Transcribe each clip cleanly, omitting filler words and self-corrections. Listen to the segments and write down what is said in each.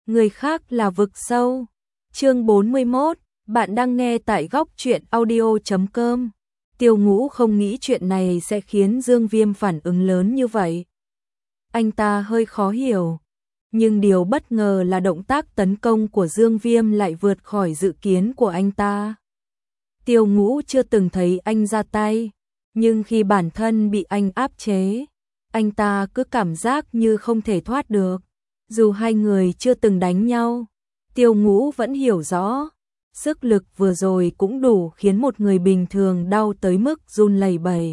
người khác là vực sâu. Chương 41, bạn đang nghe tại góc truyện audio.com. Tiêu Ngũ không nghĩ chuyện này sẽ khiến Dương Viêm phản ứng lớn như vậy. Anh ta hơi khó hiểu, nhưng điều bất ngờ là động tác tấn công của Dương Viêm lại vượt khỏi dự kiến của anh ta. Tiêu Ngũ chưa từng thấy anh ra tay, nhưng khi bản thân bị anh áp chế, anh ta cứ cảm giác như không thể thoát được. Dù hai người chưa từng đánh nhau, Tiêu Ngũ vẫn hiểu rõ, sức lực vừa rồi cũng đủ khiến một người bình thường đau tới mức run lẩy bẩy.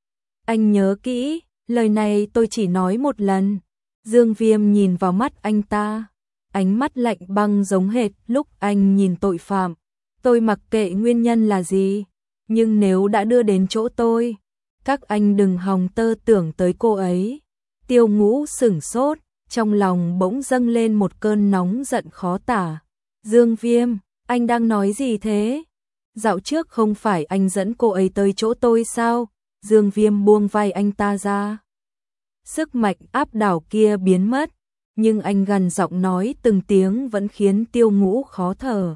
Anh nhớ kỹ, lời này tôi chỉ nói một lần. Dương Viêm nhìn vào mắt anh ta, ánh mắt lạnh băng giống hệt lúc anh nhìn tội phạm. Tôi mặc kệ nguyên nhân là gì, nhưng nếu đã đưa đến chỗ tôi, các anh đừng hòng tơ tưởng tới cô ấy. Tiêu Ngũ sửng sốt, trong lòng bỗng dâng lên một cơn nóng giận khó tả. Dương Viêm, anh đang nói gì thế? Dạo trước không phải anh dẫn cô ấy tới chỗ tôi sao? Dương Viêm buông vai anh ta ra. Sức mạnh áp đảo kia biến mất, nhưng anh gằn giọng nói từng tiếng vẫn khiến Tiêu Ngũ khó thở.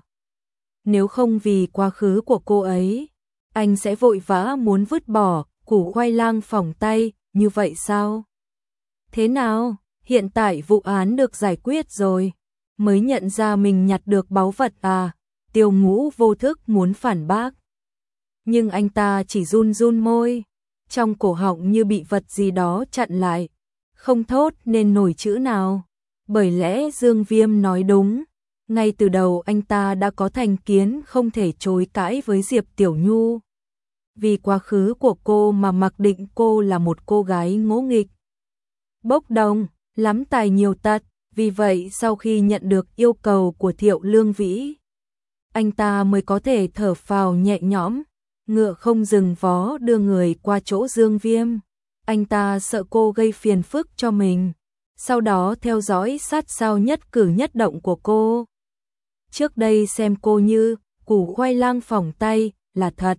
Nếu không vì quá khứ của cô ấy, anh sẽ vội vã muốn vứt bỏ củ khoai lang phỏng tay, như vậy sao? Thế nào, hiện tại vụ án được giải quyết rồi, mới nhận ra mình nhặt được báu vật à? Tiêu Ngũ vô thức muốn phản bác, nhưng anh ta chỉ run run môi, trong cổ họng như bị vật gì đó chặn lại, không thốt nên nổi chữ nào. Bởi lẽ Dương Viêm nói đúng, ngay từ đầu anh ta đã có thành kiến không thể chối cãi với Diệp Tiểu Nhu. Vì quá khứ của cô mà mặc định cô là một cô gái ngỗ nghịch, bốc đồng, lắm tài nhiều tật. Vì vậy sau khi nhận được yêu cầu của Thiệu Lương Vĩ, anh ta mới có thể thở phào nhẹ nhõm, ngựa không dừng vó đưa người qua chỗ Dương Viêm. Anh ta sợ cô gây phiền phức cho mình, sau đó theo dõi sát sao nhất cử nhất động của cô. Trước đây xem cô như củ khoai lang phỏng tay là thật,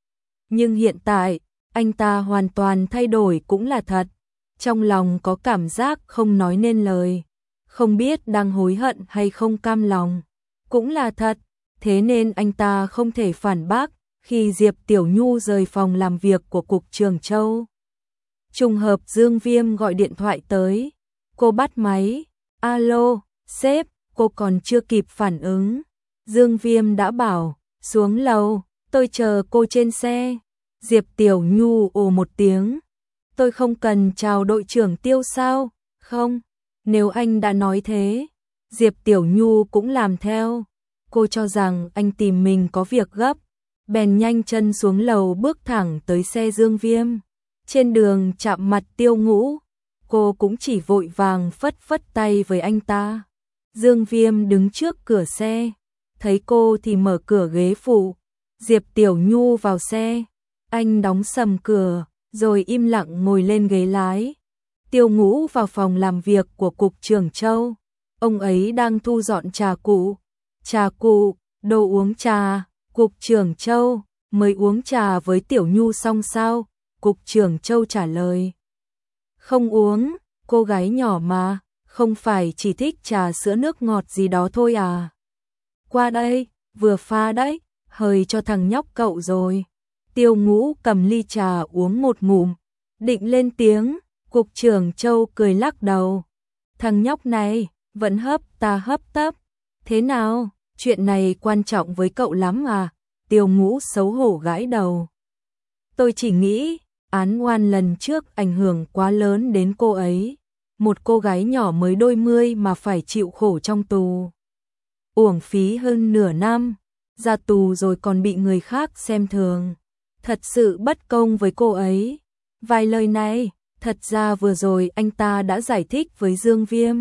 nhưng hiện tại anh ta hoàn toàn thay đổi cũng là thật. Trong lòng có cảm giác không nói nên lời, không biết đang hối hận hay không cam lòng, cũng là thật. Thế nên anh ta không thể phản bác khi Diệp Tiểu Nhu rời phòng làm việc của Cục Trường Châu. Trùng hợp Dương Viêm gọi điện thoại tới, cô bắt máy. Alo, sếp. Cô còn chưa kịp phản ứng, Dương Viêm đã bảo, xuống lầu, tôi chờ cô trên xe. Diệp Tiểu Nhu ồ một tiếng, tôi không cần chào đội trưởng Tiêu sao? Không, nếu anh đã nói thế. Diệp Tiểu Nhu cũng làm theo, cô cho rằng anh tìm mình có việc gấp, bèn nhanh chân xuống lầu bước thẳng tới xe Dương Viêm. Trên đường chạm mặt Tiêu Ngũ, cô cũng chỉ vội vàng phất phất tay với anh ta. Dương Viêm đứng trước cửa xe, thấy cô thì mở cửa ghế phụ. Diệp Tiểu Nhu vào xe, anh đóng sầm cửa, rồi im lặng ngồi lên ghế lái. Tiêu Ngũ vào phòng làm việc của Cục Trường Châu, ông ấy đang thu dọn trà cụ. Trà cụ, đồ uống trà. Cục Trường Châu, mới uống trà với Tiểu Nhu xong sao? Cục Trường Châu trả lời, không uống, cô gái nhỏ mà, không phải chỉ thích trà sữa nước ngọt gì đó thôi à? Qua đây, vừa pha đấy, hời cho thằng nhóc cậu rồi. Tiêu Ngũ cầm ly trà uống một ngụm, định lên tiếng. Cục Trường Châu cười lắc đầu, thằng nhóc này vẫn hấp ta hấp tấp. Thế nào, chuyện này quan trọng với cậu lắm à? Tiêu Ngũ xấu hổ gãi đầu, tôi chỉ nghĩ án oan lần trước ảnh hưởng quá lớn đến cô ấy. Một cô gái nhỏ mới đôi mươi mà phải chịu khổ trong tù, uổng phí hơn nửa năm, ra tù rồi còn bị người khác xem thường, thật sự bất công với cô ấy. Vài lời này, thật ra vừa rồi anh ta đã giải thích với Dương Viêm.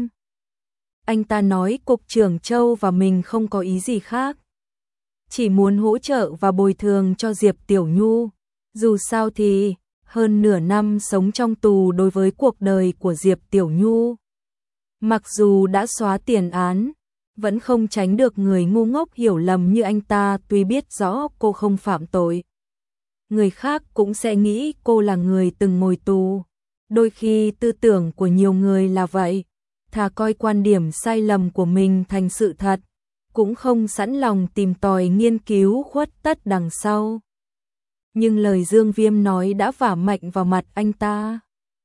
Anh ta nói Cục Trường Châu và mình không có ý gì khác, chỉ muốn hỗ trợ và bồi thường cho Diệp Tiểu Nhu. Dù sao thì hơn nửa năm sống trong tù đối với cuộc đời của Diệp Tiểu Nhu, mặc dù đã xóa tiền án, vẫn không tránh được người ngu ngốc hiểu lầm như anh ta. Tuy biết rõ cô không phạm tội, người khác cũng sẽ nghĩ cô là người từng ngồi tù. Đôi khi tư tưởng của nhiều người là vậy, thà coi quan điểm sai lầm của mình thành sự thật, cũng không sẵn lòng tìm tòi nghiên cứu khuất tất đằng sau. Nhưng lời Dương Viêm nói đã vả mạnh vào mặt anh ta.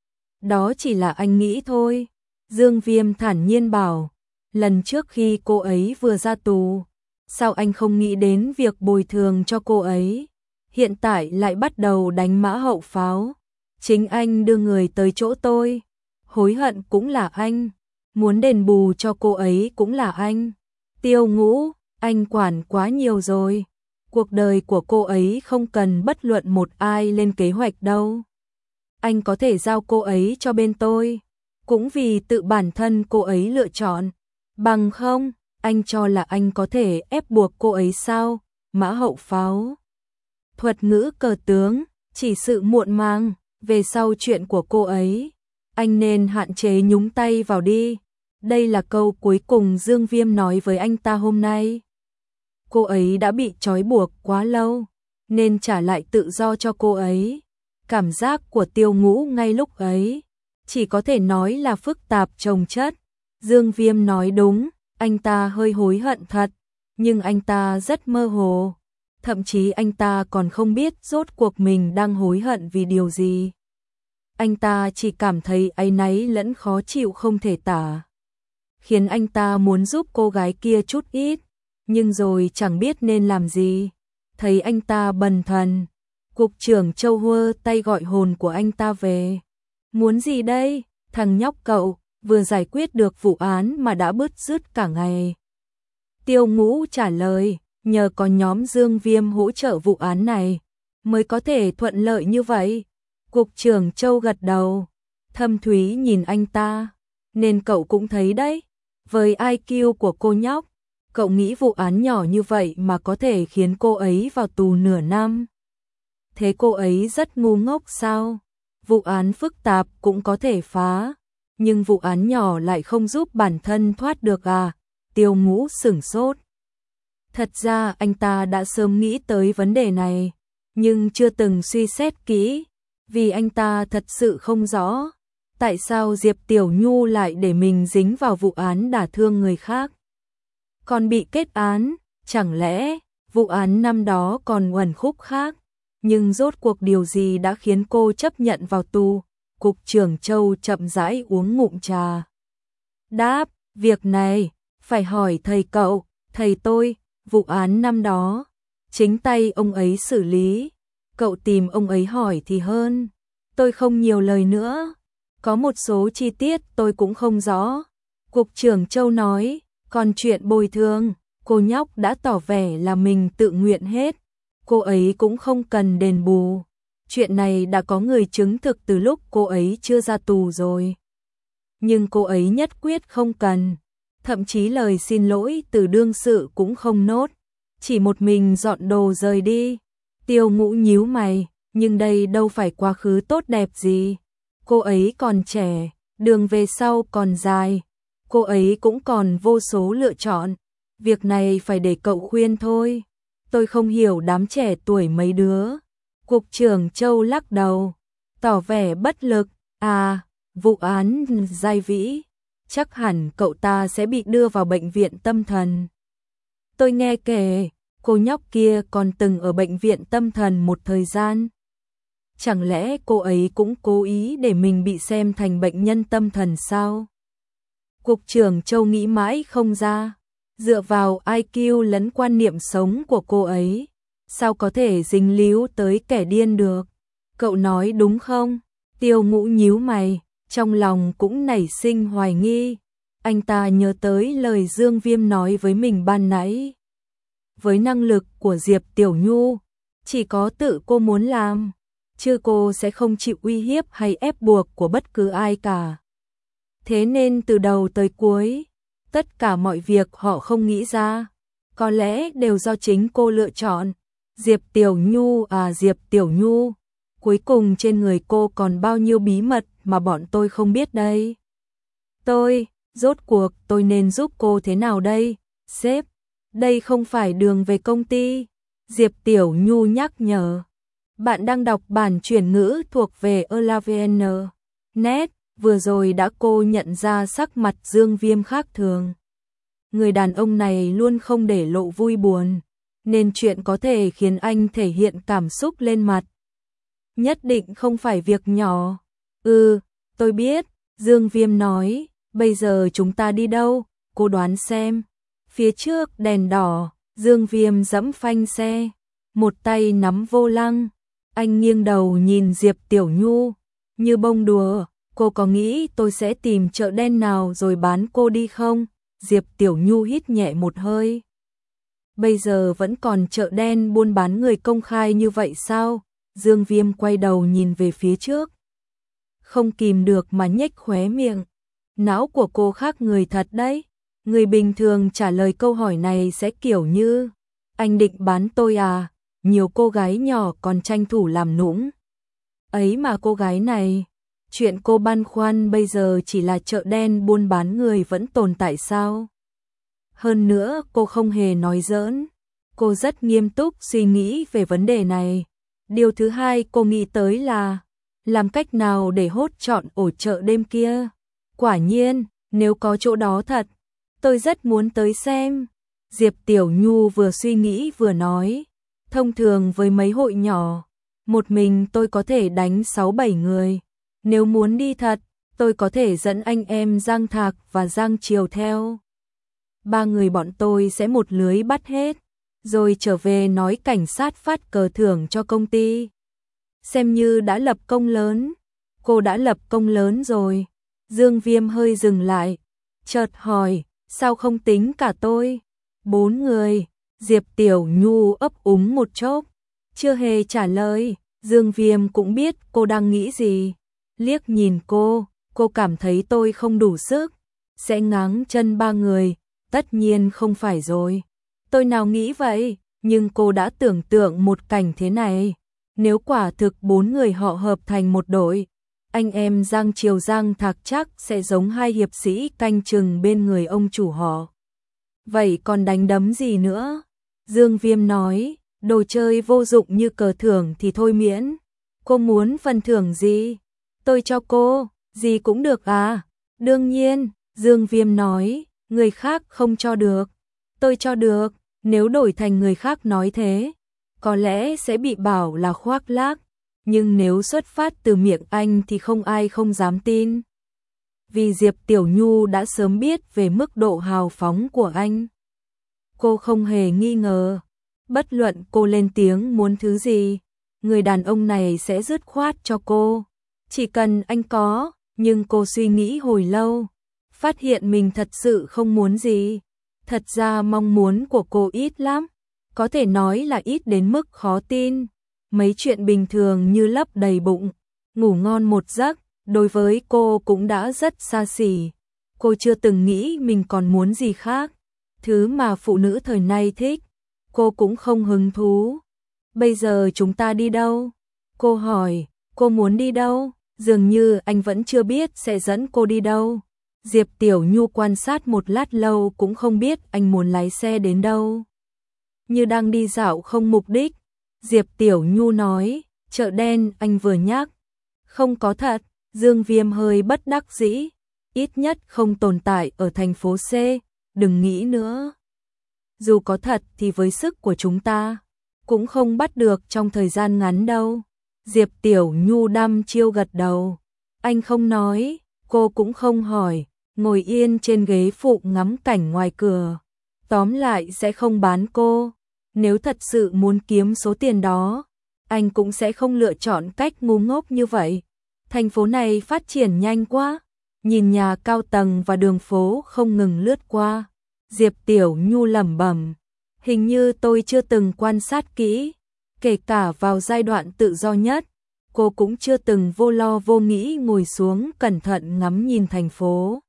Đó chỉ là anh nghĩ thôi. Dương Viêm thản nhiên bảo, lần trước khi cô ấy vừa ra tù, sao anh không nghĩ đến việc bồi thường cho cô ấy? Hiện tại lại bắt đầu đánh mã hậu pháo. Chính anh đưa người tới chỗ tôi, hối hận cũng là anh, muốn đền bù cho cô ấy cũng là anh. Tiêu Ngũ, anh quản quá nhiều rồi. Cuộc đời của cô ấy không cần bất luận một ai lên kế hoạch đâu. Anh có thể giao cô ấy cho bên tôi, cũng vì tự bản thân cô ấy lựa chọn. Bằng không, anh cho là anh có thể ép buộc cô ấy sao? Mã hậu pháo. Thuật ngữ cờ tướng, chỉ sự muộn màng, về sau chuyện của cô ấy. Anh nên hạn chế nhúng tay vào đi. Đây là câu cuối cùng Dương Viêm nói với anh ta hôm nay. Cô ấy đã bị trói buộc quá lâu, nên trả lại tự do cho cô ấy. Cảm giác của Tiêu Ngũ ngay lúc ấy chỉ có thể nói là phức tạp chồng chất. Dương Viêm nói đúng, anh ta hơi hối hận thật, nhưng anh ta rất mơ hồ. Thậm chí anh ta còn không biết rốt cuộc mình đang hối hận vì điều gì. Anh ta chỉ cảm thấy áy náy lẫn khó chịu không thể tả, khiến anh ta muốn giúp cô gái kia chút ít, nhưng rồi chẳng biết nên làm gì. Thấy anh ta bần thần, cục trưởng Châu hơ tay gọi hồn của anh ta về. Muốn gì đây, thằng nhóc cậu, vừa giải quyết được vụ án mà đã bứt rứt cả ngày. Tiêu Ngũ trả lời, nhờ có nhóm Dương Viêm hỗ trợ vụ án này, mới có thể thuận lợi như vậy. Cục trưởng Châu gật đầu, thâm thúy nhìn anh ta, nên cậu cũng thấy đấy, với IQ của cô nhóc, cậu nghĩ vụ án nhỏ như vậy mà có thể khiến cô ấy vào tù nửa năm. Thế cô ấy rất ngu ngốc sao? Vụ án phức tạp cũng có thể phá, nhưng vụ án nhỏ lại không giúp bản thân thoát được à? Tiêu Ngũ sửng sốt. Thật ra anh ta đã sớm nghĩ tới vấn đề này, nhưng chưa từng suy xét kỹ, vì anh ta thật sự không rõ tại sao Diệp Tiểu Nhu lại để mình dính vào vụ án đả thương người khác. Còn bị kết án, chẳng lẽ vụ án năm đó còn uẩn khúc khác? Nhưng rốt cuộc điều gì đã khiến cô chấp nhận vào tù? Cục trưởng Châu chậm rãi uống ngụm trà. Đáp, việc này phải hỏi thầy cậu, thầy tôi, vụ án năm đó chính tay ông ấy xử lý, cậu tìm ông ấy hỏi thì hơn. Tôi không nhiều lời nữa, có một số chi tiết tôi cũng không rõ. Cục trưởng Châu nói, còn chuyện bồi thường, cô nhóc đã tỏ vẻ là mình tự nguyện hết, cô ấy cũng không cần đền bù. Chuyện này đã có người chứng thực từ lúc cô ấy chưa ra tù rồi. Nhưng cô ấy nhất quyết không cần, thậm chí lời xin lỗi từ đương sự cũng không nốt, chỉ một mình dọn đồ rời đi. Tiêu Ngũ nhíu mày, nhưng đây đâu phải quá khứ tốt đẹp gì. Cô ấy còn trẻ, đường về sau còn dài, cô ấy cũng còn vô số lựa chọn. Việc này phải để cậu khuyên thôi. Tôi không hiểu đám trẻ tuổi mấy đứa. Cục trưởng Châu lắc đầu, tỏ vẻ bất lực. À, vụ án Giai Vĩ, chắc hẳn cậu ta sẽ bị đưa vào bệnh viện tâm thần. Tôi nghe kể, cô nhóc kia còn từng ở bệnh viện tâm thần một thời gian. Chẳng lẽ cô ấy cũng cố ý để mình bị xem thành bệnh nhân tâm thần sao? Cục trưởng Châu nghĩ mãi không ra. Dựa vào IQ lẫn quan niệm sống của cô ấy, sao có thể dính líu tới kẻ điên được? Cậu nói đúng không? Tiêu Ngũ nhíu mày, trong lòng cũng nảy sinh hoài nghi. Anh ta nhớ tới lời Dương Viêm nói với mình ban nãy. Với năng lực của Diệp Tiểu Nhu, chỉ có tự cô muốn làm, chứ cô sẽ không chịu uy hiếp hay ép buộc của bất cứ ai cả. Thế nên từ đầu tới cuối, tất cả mọi việc họ không nghĩ ra, có lẽ đều do chính cô lựa chọn. Diệp Tiểu Nhu à, Diệp Tiểu Nhu, cuối cùng trên người cô còn bao nhiêu bí mật mà bọn tôi không biết đây. Rốt cuộc tôi nên giúp cô thế nào đây? Sếp, đây không phải đường về công ty. Diệp Tiểu Nhu nhắc nhở. Bạn đang đọc bản chuyển ngữ thuộc về Elavn. Net, Vừa rồi đã cô nhận ra sắc mặt Dương Viêm khác thường. Người đàn ông này luôn không để lộ vui buồn, nên chuyện có thể khiến anh thể hiện cảm xúc lên mặt. Nhất định không phải việc nhỏ. Tôi biết, Dương Viêm nói, bây giờ chúng ta đi đâu, cô đoán xem. Phía trước đèn đỏ, Dương Viêm giẫm phanh xe, một tay nắm vô lăng. Anh nghiêng đầu nhìn Diệp Tiểu Nhu, như bông đùa, cô có nghĩ tôi sẽ tìm chợ đen nào rồi bán cô đi không? Diệp Tiểu Nhu hít nhẹ một hơi. Bây giờ vẫn còn chợ đen buôn bán người công khai như vậy sao? Dương Viêm quay đầu nhìn về phía trước. Không kìm được mà nhếch khóe miệng. Não của cô khác người thật đấy. Người bình thường trả lời câu hỏi này sẽ kiểu như: anh định bán tôi à? Nhiều cô gái nhỏ còn tranh thủ làm nũng. Ấy mà cô gái này, chuyện cô băn khoăn bây giờ chỉ là chợ đen buôn bán người vẫn tồn tại sao? Hơn nữa cô không hề nói giỡn. Cô rất nghiêm túc suy nghĩ về vấn đề này. Điều thứ hai cô nghĩ tới là làm cách nào để hốt trọn ổ chợ đêm kia. Quả nhiên, nếu có chỗ đó thật, tôi rất muốn tới xem. Diệp Tiểu Nhu vừa suy nghĩ vừa nói, thông thường với mấy hội nhỏ, một mình tôi có thể đánh 6-7 người. Nếu muốn đi thật, tôi có thể dẫn anh em Giang Thạc và Giang Triều theo. 3 người bọn tôi sẽ một lưới bắt hết, rồi trở về nói cảnh sát phát cờ thưởng cho công ty. Xem như đã lập công lớn. Cô đã lập công lớn rồi. Dương Viêm hơi dừng lại, chợt hỏi, sao không tính cả tôi? 4 người. Diệp Tiểu Nhu ấp úng một chốc, chưa hề trả lời. Dương Viêm cũng biết cô đang nghĩ gì. Liếc nhìn cô cảm thấy tôi không đủ sức, sẽ ngáng chân 3 người. Tất nhiên không phải rồi. Tôi nào nghĩ vậy, nhưng cô đã tưởng tượng một cảnh thế này. Nếu quả thực 4 người họ hợp thành một đội, anh em Giang Triều Giang Thạc chắc sẽ giống 2 hiệp sĩ canh chừng bên người ông chủ họ. Vậy còn đánh đấm gì nữa? Dương Viêm nói, đồ chơi vô dụng như cờ thưởng thì thôi miễn. Cô muốn phần thưởng gì? Tôi cho cô, gì cũng được à? Đương nhiên, Dương Viêm nói, người khác không cho được. Tôi cho được, nếu đổi thành người khác nói thế, có lẽ sẽ bị bảo là khoác lác. Nhưng nếu xuất phát từ miệng anh thì không ai không dám tin. Vì Diệp Tiểu Nhu đã sớm biết về mức độ hào phóng của anh. Cô không hề nghi ngờ, bất luận cô lên tiếng muốn thứ gì, người đàn ông này sẽ dứt khoát cho cô. Chỉ cần anh có, nhưng cô suy nghĩ hồi lâu, phát hiện mình thật sự không muốn gì. Thật ra mong muốn của cô ít lắm, có thể nói là ít đến mức khó tin. Mấy chuyện bình thường như lấp đầy bụng, ngủ ngon một giấc, đối với cô cũng đã rất xa xỉ. Cô chưa từng nghĩ mình còn muốn gì khác. Thứ mà phụ nữ thời nay thích, cô cũng không hứng thú. Bây giờ chúng ta đi đâu? Cô hỏi, cô muốn đi đâu? Dường như anh vẫn chưa biết sẽ dẫn cô đi đâu. Diệp Tiểu Nhu quan sát một lát lâu cũng không biết anh muốn lái xe đến đâu. Như đang đi dạo không mục đích. Diệp Tiểu Nhu nói, chợ đen anh vừa nhắc. Không có thật. Dương Viêm hơi bất đắc dĩ. Ít nhất không tồn tại ở thành phố C. Đừng nghĩ nữa. Dù có thật thì với sức của chúng ta cũng không bắt được trong thời gian ngắn đâu. Diệp Tiểu Nhu đăm chiêu gật đầu. Anh không nói, cô cũng không hỏi, ngồi yên trên ghế phụ ngắm cảnh ngoài cửa. Tóm lại sẽ không bán cô. Nếu thật sự muốn kiếm số tiền đó, anh cũng sẽ không lựa chọn cách ngu ngốc như vậy. Thành phố này phát triển nhanh quá. Nhìn nhà cao tầng và đường phố không ngừng lướt qua, Diệp Tiểu Nhu lẩm bẩm, hình như tôi chưa từng quan sát kỹ, kể cả vào giai đoạn tự do nhất, cô cũng chưa từng vô lo vô nghĩ ngồi xuống cẩn thận ngắm nhìn thành phố.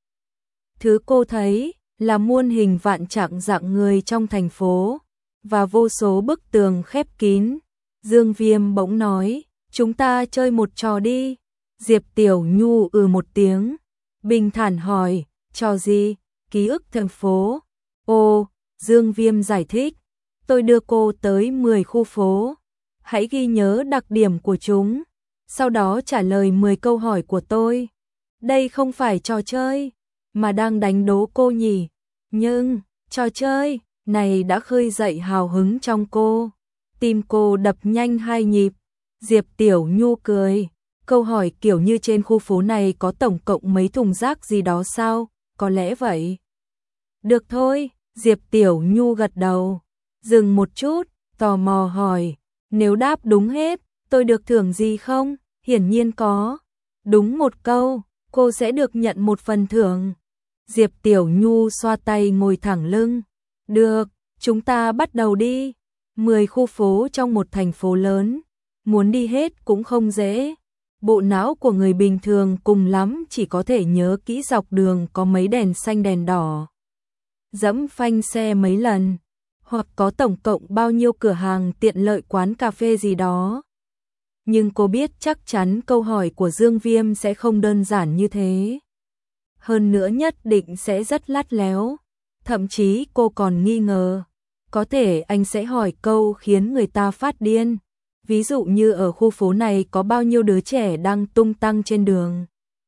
Thứ cô thấy là muôn hình vạn trạng dạng người trong thành phố và vô số bức tường khép kín. Dương Viêm bỗng nói, chúng ta chơi một trò đi. Diệp Tiểu Nhu một tiếng, bình thản hỏi, trò gì? Ký ức thành phố. Ồ, Dương Viêm giải thích, tôi đưa cô tới 10 khu phố. Hãy ghi nhớ đặc điểm của chúng, sau đó trả lời 10 câu hỏi của tôi. Đây không phải trò chơi, mà đang đánh đố cô nhỉ. Nhưng, trò chơi này đã khơi dậy hào hứng trong cô. Tim cô đập nhanh 2 nhịp. Diệp Tiểu Nhu cười. Câu hỏi kiểu như trên khu phố này có tổng cộng mấy thùng rác gì đó sao? Có lẽ vậy. Được thôi, Diệp Tiểu Nhu gật đầu. Dừng một chút, tò mò hỏi. Nếu đáp đúng hết, tôi được thưởng gì không? Hiển nhiên có. Đúng một câu, cô sẽ được nhận một phần thưởng. Diệp Tiểu Nhu xoa tay ngồi thẳng lưng. Được, chúng ta bắt đầu đi. 10 khu phố trong một thành phố lớn. Muốn đi hết cũng không dễ. Bộ não của người bình thường cùng lắm chỉ có thể nhớ kỹ dọc đường có mấy đèn xanh đèn đỏ. Dẫm phanh xe mấy lần. Hoặc có tổng cộng bao nhiêu cửa hàng tiện lợi quán cà phê gì đó. Nhưng cô biết chắc chắn câu hỏi của Dương Viêm sẽ không đơn giản như thế. Hơn nữa nhất định sẽ rất lắt léo. Thậm chí cô còn nghi ngờ. Có thể anh sẽ hỏi câu khiến người ta phát điên. Ví dụ như ở khu phố này có bao nhiêu đứa trẻ đang tung tăng trên đường.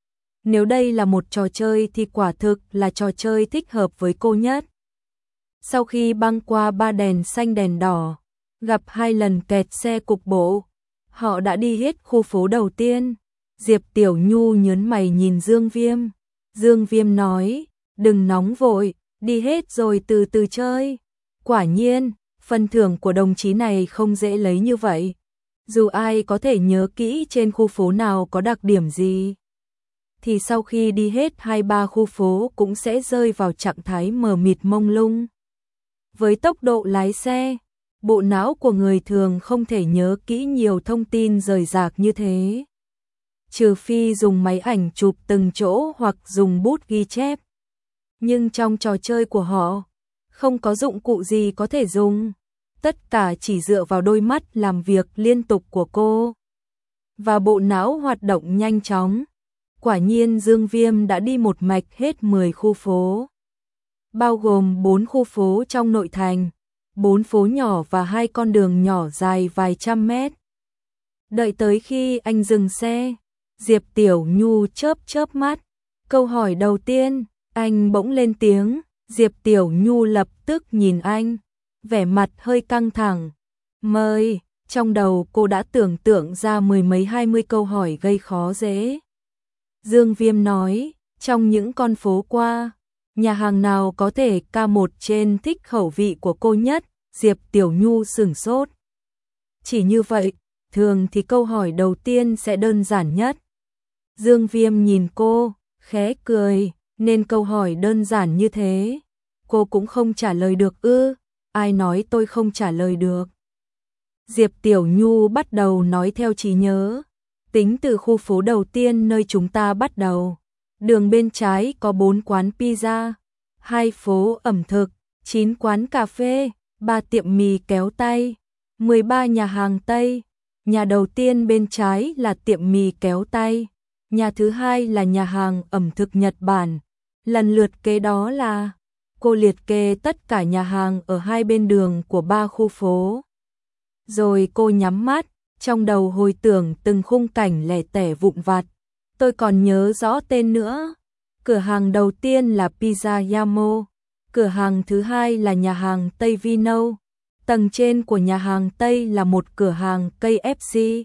Nếu đây là một trò chơi thì quả thực là trò chơi thích hợp với cô nhất. Sau khi băng qua 3 đèn xanh đèn đỏ, gặp 2 lần kẹt xe cục bộ, họ đã đi hết khu phố đầu tiên. Diệp Tiểu Nhu nhớn mày nhìn Dương Viêm. Dương Viêm nói, đừng nóng vội, đi hết rồi từ từ chơi. Quả nhiên, phần thưởng của đồng chí này không dễ lấy như vậy. Dù ai có thể nhớ kỹ trên khu phố nào có đặc điểm gì, thì sau khi đi hết 2-3 khu phố cũng sẽ rơi vào trạng thái mờ mịt mông lung. Với tốc độ lái xe, bộ não của người thường không thể nhớ kỹ nhiều thông tin rời rạc như thế. Trừ phi dùng máy ảnh chụp từng chỗ hoặc dùng bút ghi chép. Nhưng trong trò chơi của họ, không có dụng cụ gì có thể dùng. Tất cả chỉ dựa vào đôi mắt làm việc liên tục của cô. Và bộ não hoạt động nhanh chóng. Quả nhiên Dương Viêm đã đi một mạch hết 10 khu phố. Bao gồm 4 khu phố trong nội thành, 4 phố nhỏ và 2 con đường nhỏ dài vài trăm mét. Đợi tới khi anh dừng xe, Diệp Tiểu Nhu chớp chớp mắt. Câu hỏi đầu tiên, anh bỗng lên tiếng. Diệp Tiểu Nhu lập tức nhìn anh, vẻ mặt hơi căng thẳng. Mời, trong đầu cô đã tưởng tượng ra 10 mấy 20 câu hỏi gây khó dễ. Dương Viêm nói, trong những con phố qua, nhà hàng nào có thể K1 trên thích khẩu vị của cô nhất? Diệp Tiểu Nhu sửng sốt. Chỉ như vậy, thường thì câu hỏi đầu tiên sẽ đơn giản nhất. Dương Viêm nhìn cô, khẽ cười, nên câu hỏi đơn giản như thế. Cô cũng không trả lời được ư? Ai nói tôi không trả lời được? Diệp Tiểu Nhu bắt đầu nói theo trí nhớ. Tính từ khu phố đầu tiên nơi chúng ta bắt đầu. Đường bên trái có 4 quán pizza, 2 phố ẩm thực, 9 quán cà phê, 3 tiệm mì kéo tay, 13 nhà hàng Tây. Nhà đầu tiên bên trái là tiệm mì kéo tay. Nhà thứ hai là nhà hàng ẩm thực Nhật Bản. Lần lượt kế đó là... Cô liệt kê tất cả nhà hàng ở hai bên đường của 3 khu phố. Rồi cô nhắm mắt, trong đầu hồi tưởng từng khung cảnh lẻ tẻ vụn vặt. Tôi còn nhớ rõ tên nữa. Cửa hàng đầu tiên là Pizza Yamo. Cửa hàng thứ hai là nhà hàng Tây Vino. Tầng trên của nhà hàng Tây là một cửa hàng KFC.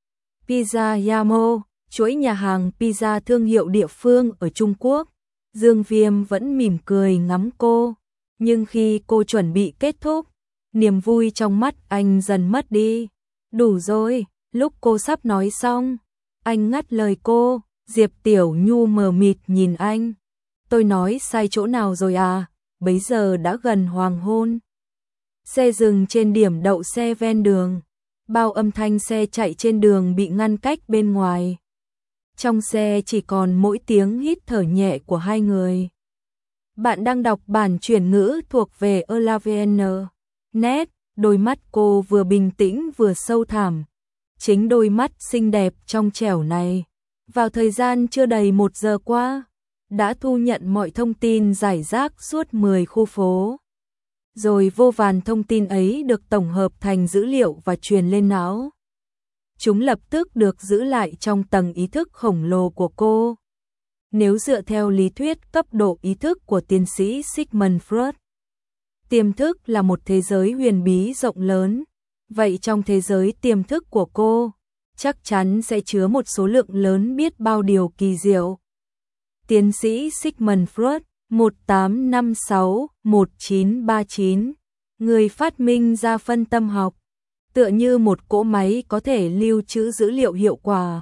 Pizza Yamo, chuỗi nhà hàng pizza thương hiệu địa phương ở Trung Quốc. Dương Viêm vẫn mỉm cười ngắm cô, nhưng khi cô chuẩn bị kết thúc, niềm vui trong mắt anh dần mất đi. Đủ rồi, lúc cô sắp nói xong, anh ngắt lời cô. Diệp Tiểu Nhu mờ mịt nhìn anh. Tôi nói sai chỗ nào rồi à? Bấy giờ đã gần hoàng hôn. Xe dừng trên điểm đậu xe ven đường. Bao âm thanh xe chạy trên đường bị ngăn cách bên ngoài. Trong xe chỉ còn mỗi tiếng hít thở nhẹ của hai người. Bạn đang đọc bản chuyển ngữ thuộc về Elavn. Net, đôi mắt cô vừa bình tĩnh vừa sâu thẳm. Chính đôi mắt xinh đẹp trong trẻo này, vào thời gian chưa đầy 1 giờ qua, đã thu nhận mọi thông tin rải rác suốt 10 khu phố. Rồi vô vàn thông tin ấy được tổng hợp thành dữ liệu và truyền lên não. Chúng lập tức được giữ lại trong tầng ý thức khổng lồ của cô. Nếu dựa theo lý thuyết cấp độ ý thức của tiến sĩ Sigmund Freud, tiềm thức là một thế giới huyền bí rộng lớn, vậy trong thế giới tiềm thức của cô, chắc chắn sẽ chứa một số lượng lớn biết bao điều kỳ diệu. Tiến sĩ Sigmund Freud, 1856-1939, người phát minh ra phân tâm học, tựa như một cỗ máy có thể lưu trữ dữ liệu hiệu quả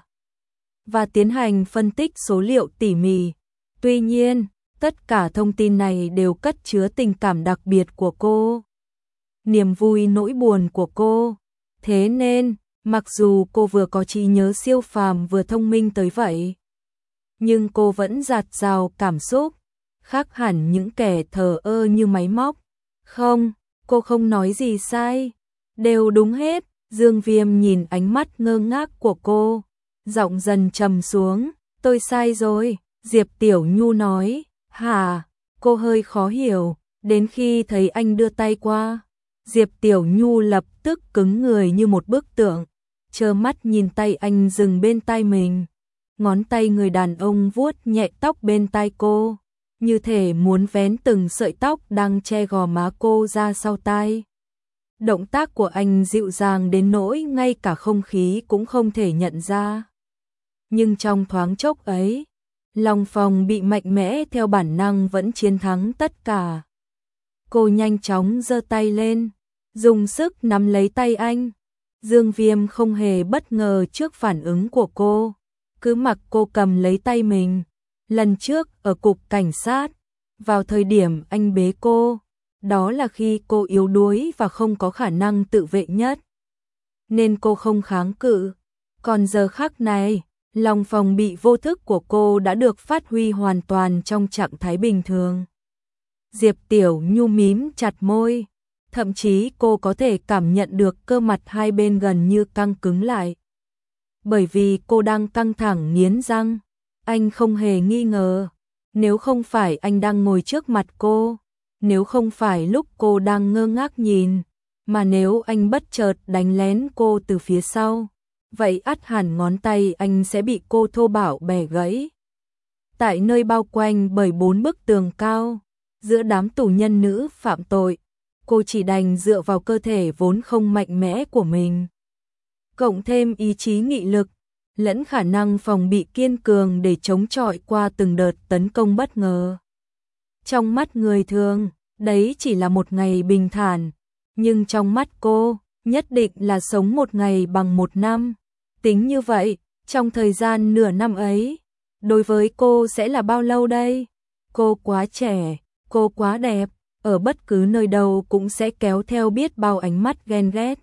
và tiến hành phân tích số liệu tỉ mỉ. Tuy nhiên, tất cả thông tin này đều cất chứa tình cảm đặc biệt của cô, niềm vui nỗi buồn của cô. Thế nên, mặc dù cô vừa có trí nhớ siêu phàm vừa thông minh tới vậy, nhưng cô vẫn dạt dào cảm xúc, khác hẳn những kẻ thờ ơ như máy móc. Không, cô không nói gì sai, đều đúng hết. Dương Viêm nhìn ánh mắt ngơ ngác của cô, giọng dần trầm xuống. Tôi sai rồi, Diệp Tiểu Nhu nói. Hả? Cô hơi khó hiểu, đến khi thấy anh đưa tay qua, Diệp Tiểu Nhu lập tức cứng người như một bức tượng, trơ mắt nhìn tay anh dừng bên tai mình. Ngón tay người đàn ông vuốt nhẹ tóc bên tai cô, như thể muốn vén từng sợi tóc đang che gò má cô ra sau tai. Động tác của anh dịu dàng đến nỗi ngay cả không khí cũng không thể nhận ra. Nhưng trong thoáng chốc ấy, lòng phòng bị mạnh mẽ theo bản năng vẫn chiến thắng tất cả. Cô nhanh chóng giơ tay lên, dùng sức nắm lấy tay anh. Dương Viêm không hề bất ngờ trước phản ứng của cô, cứ mặc cô cầm lấy tay mình. Lần trước ở cục cảnh sát, vào thời điểm anh bế cô, đó là khi cô yếu đuối và không có khả năng tự vệ nhất, nên cô không kháng cự. Còn giờ khắc này, lòng phòng bị vô thức của cô đã được phát huy hoàn toàn trong trạng thái bình thường. Diệp Tiểu Nhu mím chặt môi, thậm chí cô có thể cảm nhận được cơ mặt hai bên gần như căng cứng lại. Bởi vì cô đang căng thẳng nghiến răng, anh không hề nghi ngờ, nếu không phải anh đang ngồi trước mặt cô, nếu không phải lúc cô đang ngơ ngác nhìn, mà nếu anh bất chợt đánh lén cô từ phía sau, vậy ắt hẳn ngón tay anh sẽ bị cô thô bạo bẻ gãy. Tại nơi bao quanh bởi 4 bức tường cao, giữa đám tù nhân nữ phạm tội, cô chỉ đành dựa vào cơ thể vốn không mạnh mẽ của mình, cộng thêm ý chí nghị lực, lẫn khả năng phòng bị kiên cường để chống chọi qua từng đợt tấn công bất ngờ. Trong mắt người thường, đấy chỉ là một ngày bình thản, nhưng trong mắt cô, nhất định là sống một ngày bằng một năm. Tính như vậy, trong thời gian nửa năm ấy, đối với cô sẽ là bao lâu đây? Cô quá trẻ, cô quá đẹp, ở bất cứ nơi đâu cũng sẽ kéo theo biết bao ánh mắt ghen ghét.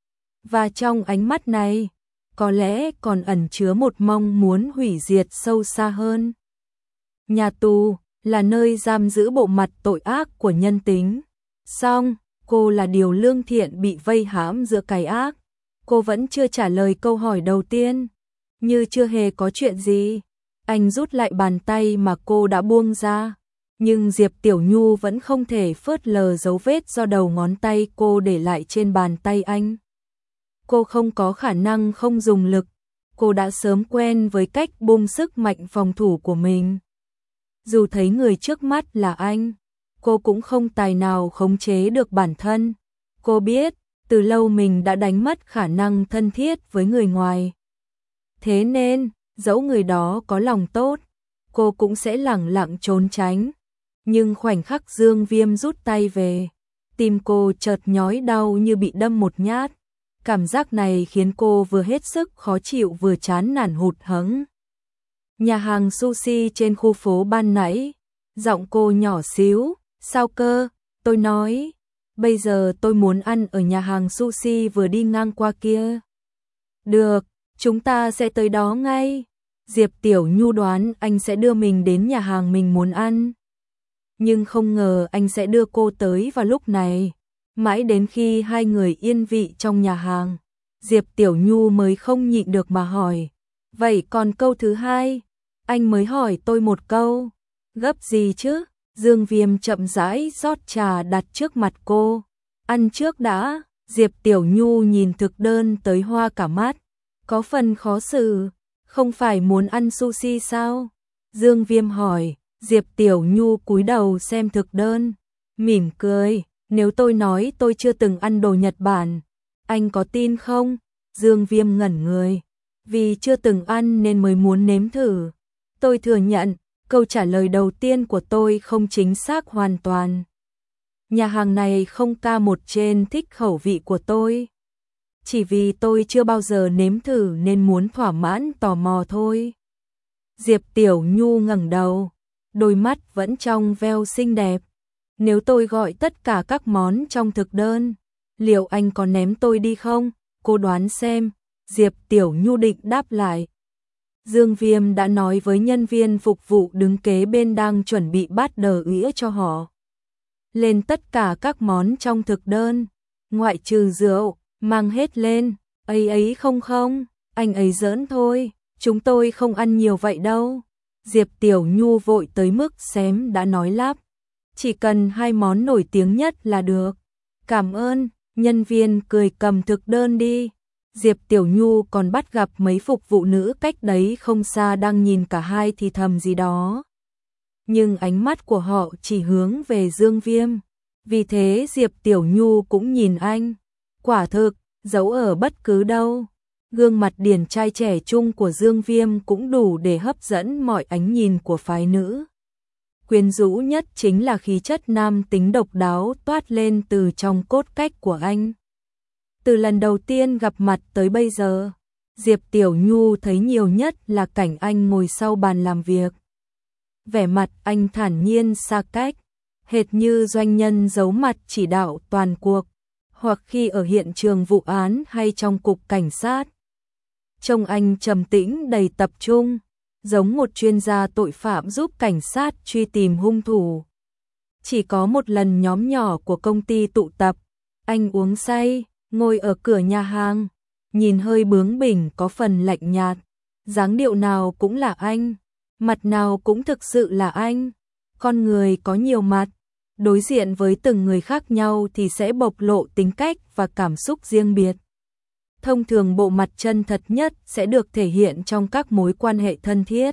Và trong ánh mắt này, có lẽ còn ẩn chứa một mong muốn hủy diệt sâu xa hơn. Nhà tù là nơi giam giữ bộ mặt tội ác của nhân tính. Song, cô là điều lương thiện bị vây hãm giữa cái ác. Cô vẫn chưa trả lời câu hỏi đầu tiên. Như chưa hề có chuyện gì. Anh rút lại bàn tay mà cô đã buông ra. Nhưng Diệp Tiểu Nhu vẫn không thể phớt lờ dấu vết do đầu ngón tay cô để lại trên bàn tay anh. Cô không có khả năng không dùng lực. Cô đã sớm quen với cách bung sức mạnh phòng thủ của mình. Dù thấy người trước mắt là anh, cô cũng không tài nào khống chế được bản thân. Cô biết, từ lâu mình đã đánh mất khả năng thân thiết với người ngoài. Thế nên, dẫu người đó có lòng tốt, cô cũng sẽ lẳng lặng trốn tránh. Nhưng khoảnh khắc Dương Viêm rút tay về, tim cô chợt nhói đau như bị đâm một nhát. Cảm giác này khiến cô vừa hết sức khó chịu vừa chán nản hụt hẫng. Nhà hàng sushi trên khu phố ban nãy, giọng cô nhỏ xíu. Sao cơ? Tôi nói, bây giờ tôi muốn ăn ở nhà hàng sushi vừa đi ngang qua kia. Được, chúng ta sẽ tới đó ngay. Diệp Tiểu Nhu đoán anh sẽ đưa mình đến nhà hàng mình muốn ăn, nhưng không ngờ anh sẽ đưa cô tới vào lúc này. Mãi đến khi hai người yên vị trong nhà hàng, Diệp Tiểu Nhu mới không nhịn được mà hỏi, vậy còn câu thứ hai? Anh mới hỏi tôi một câu. Gấp gì chứ? Dương Viêm chậm rãi rót trà đặt trước mặt cô. Ăn trước đã. Diệp Tiểu Nhu nhìn thực đơn tới hoa cả mắt, có phần khó xử. Không phải muốn ăn sushi sao? Dương Viêm hỏi. Diệp Tiểu Nhu cúi đầu xem thực đơn, mỉm cười, nếu tôi nói tôi chưa từng ăn đồ Nhật Bản, anh có tin không? Dương Viêm ngẩn người, vì chưa từng ăn nên mới muốn nếm thử. Tôi thừa nhận, câu trả lời đầu tiên của tôi không chính xác hoàn toàn. Nhà hàng này không ca một trên thích khẩu vị của tôi. Chỉ vì tôi chưa bao giờ nếm thử nên muốn thỏa mãn tò mò thôi. Diệp Tiểu Nhu ngẩng đầu, đôi mắt vẫn trong veo xinh đẹp. Nếu tôi gọi tất cả các món trong thực đơn, liệu anh có ném tôi đi không? Cô đoán xem. Diệp Tiểu Nhu định đáp lại. Dương Viêm đã nói với nhân viên phục vụ đứng kế bên đang chuẩn bị bát đờ ĩa cho họ. Lên tất cả các món trong thực đơn, ngoại trừ rượu, mang hết lên. Ấy không, anh ấy giỡn thôi, chúng tôi không ăn nhiều vậy đâu. Diệp Tiểu Nhu vội tới mức xém đã nói lắp. Chỉ cần 2 món nổi tiếng nhất là được. Cảm ơn, nhân viên cười cầm thực đơn đi. Diệp Tiểu Nhu còn bắt gặp mấy phục vụ nữ cách đấy không xa đang nhìn cả hai thì thầm gì đó. Nhưng ánh mắt của họ chỉ hướng về Dương Viêm. Vì thế Diệp Tiểu Nhu cũng nhìn anh. Quả thực, giấu ở bất cứ đâu. Gương mặt điển trai trẻ trung của Dương Viêm cũng đủ để hấp dẫn mọi ánh nhìn của phái nữ. Quyến rũ nhất chính là khí chất nam tính độc đáo toát lên từ trong cốt cách của anh. Từ lần đầu tiên gặp mặt tới bây giờ, Diệp Tiểu Nhu thấy nhiều nhất là cảnh anh ngồi sau bàn làm việc. Vẻ mặt anh thản nhiên xa cách, hệt như doanh nhân giấu mặt chỉ đạo toàn cuộc, hoặc khi ở hiện trường vụ án hay trong cục cảnh sát. Trông anh trầm tĩnh đầy tập trung, giống một chuyên gia tội phạm giúp cảnh sát truy tìm hung thủ. Chỉ có một lần nhóm nhỏ của công ty tụ tập, anh uống say, ngồi ở cửa nhà hàng, nhìn hơi bướng bỉnh có phần lạnh nhạt, dáng điệu nào cũng là anh, mặt nào cũng thực sự là anh. Con người có nhiều mặt, đối diện với từng người khác nhau thì sẽ bộc lộ tính cách và cảm xúc riêng biệt. Thông thường bộ mặt chân thật nhất sẽ được thể hiện trong các mối quan hệ thân thiết.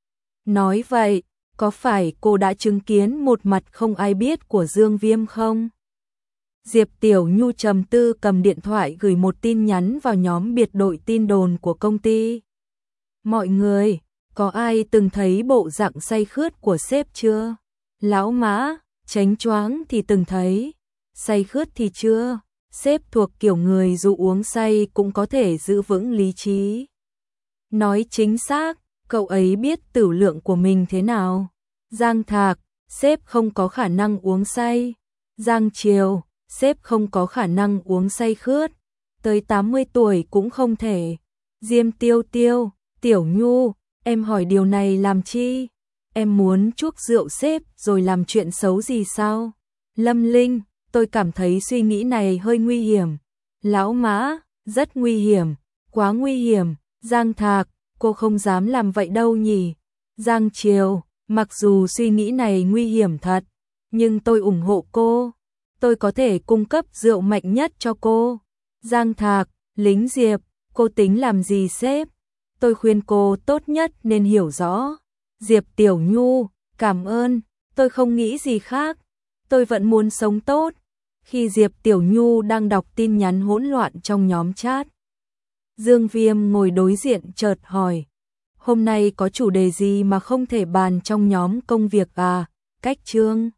Nói vậy, có phải cô đã chứng kiến một mặt không ai biết của Dương Viêm không? Diệp Tiểu Nhu trầm tư cầm điện thoại gửi một tin nhắn vào nhóm biệt đội tin đồn của công ty. Mọi người, có ai từng thấy bộ dạng say khướt của sếp chưa? Lão Mã, chánh choáng thì từng thấy, say khướt thì chưa. Sếp thuộc kiểu người dù uống say cũng có thể giữ vững lý trí. Nói chính xác, cậu ấy biết tửu lượng của mình thế nào. Giang Thạc, sếp không có khả năng uống say. Giang Triều, sếp không có khả năng uống say khướt. Tới 80 tuổi cũng không thể. Diêm Tiêu Tiêu, Tiểu Nhu, em hỏi điều này làm chi? Em muốn chuốc rượu sếp rồi làm chuyện xấu gì sao? Lâm Linh, tôi cảm thấy suy nghĩ này hơi nguy hiểm. Lão Mã, rất nguy hiểm, quá nguy hiểm. Giang Thạc, cô không dám làm vậy đâu nhỉ. Giang Triều, mặc dù suy nghĩ này nguy hiểm thật, nhưng tôi ủng hộ cô. Tôi có thể cung cấp rượu mạnh nhất cho cô. Giang Thạc, lính Diệp, cô tính làm gì sếp? Tôi khuyên cô tốt nhất nên hiểu rõ. Diệp Tiểu Nhu, cảm ơn, tôi không nghĩ gì khác. Tôi vẫn muốn sống tốt. Khi Diệp Tiểu Nhu đang đọc tin nhắn hỗn loạn trong nhóm chat, Dương Viêm ngồi đối diện chợt hỏi, hôm nay có chủ đề gì mà không thể bàn trong nhóm công việc à? Cách chương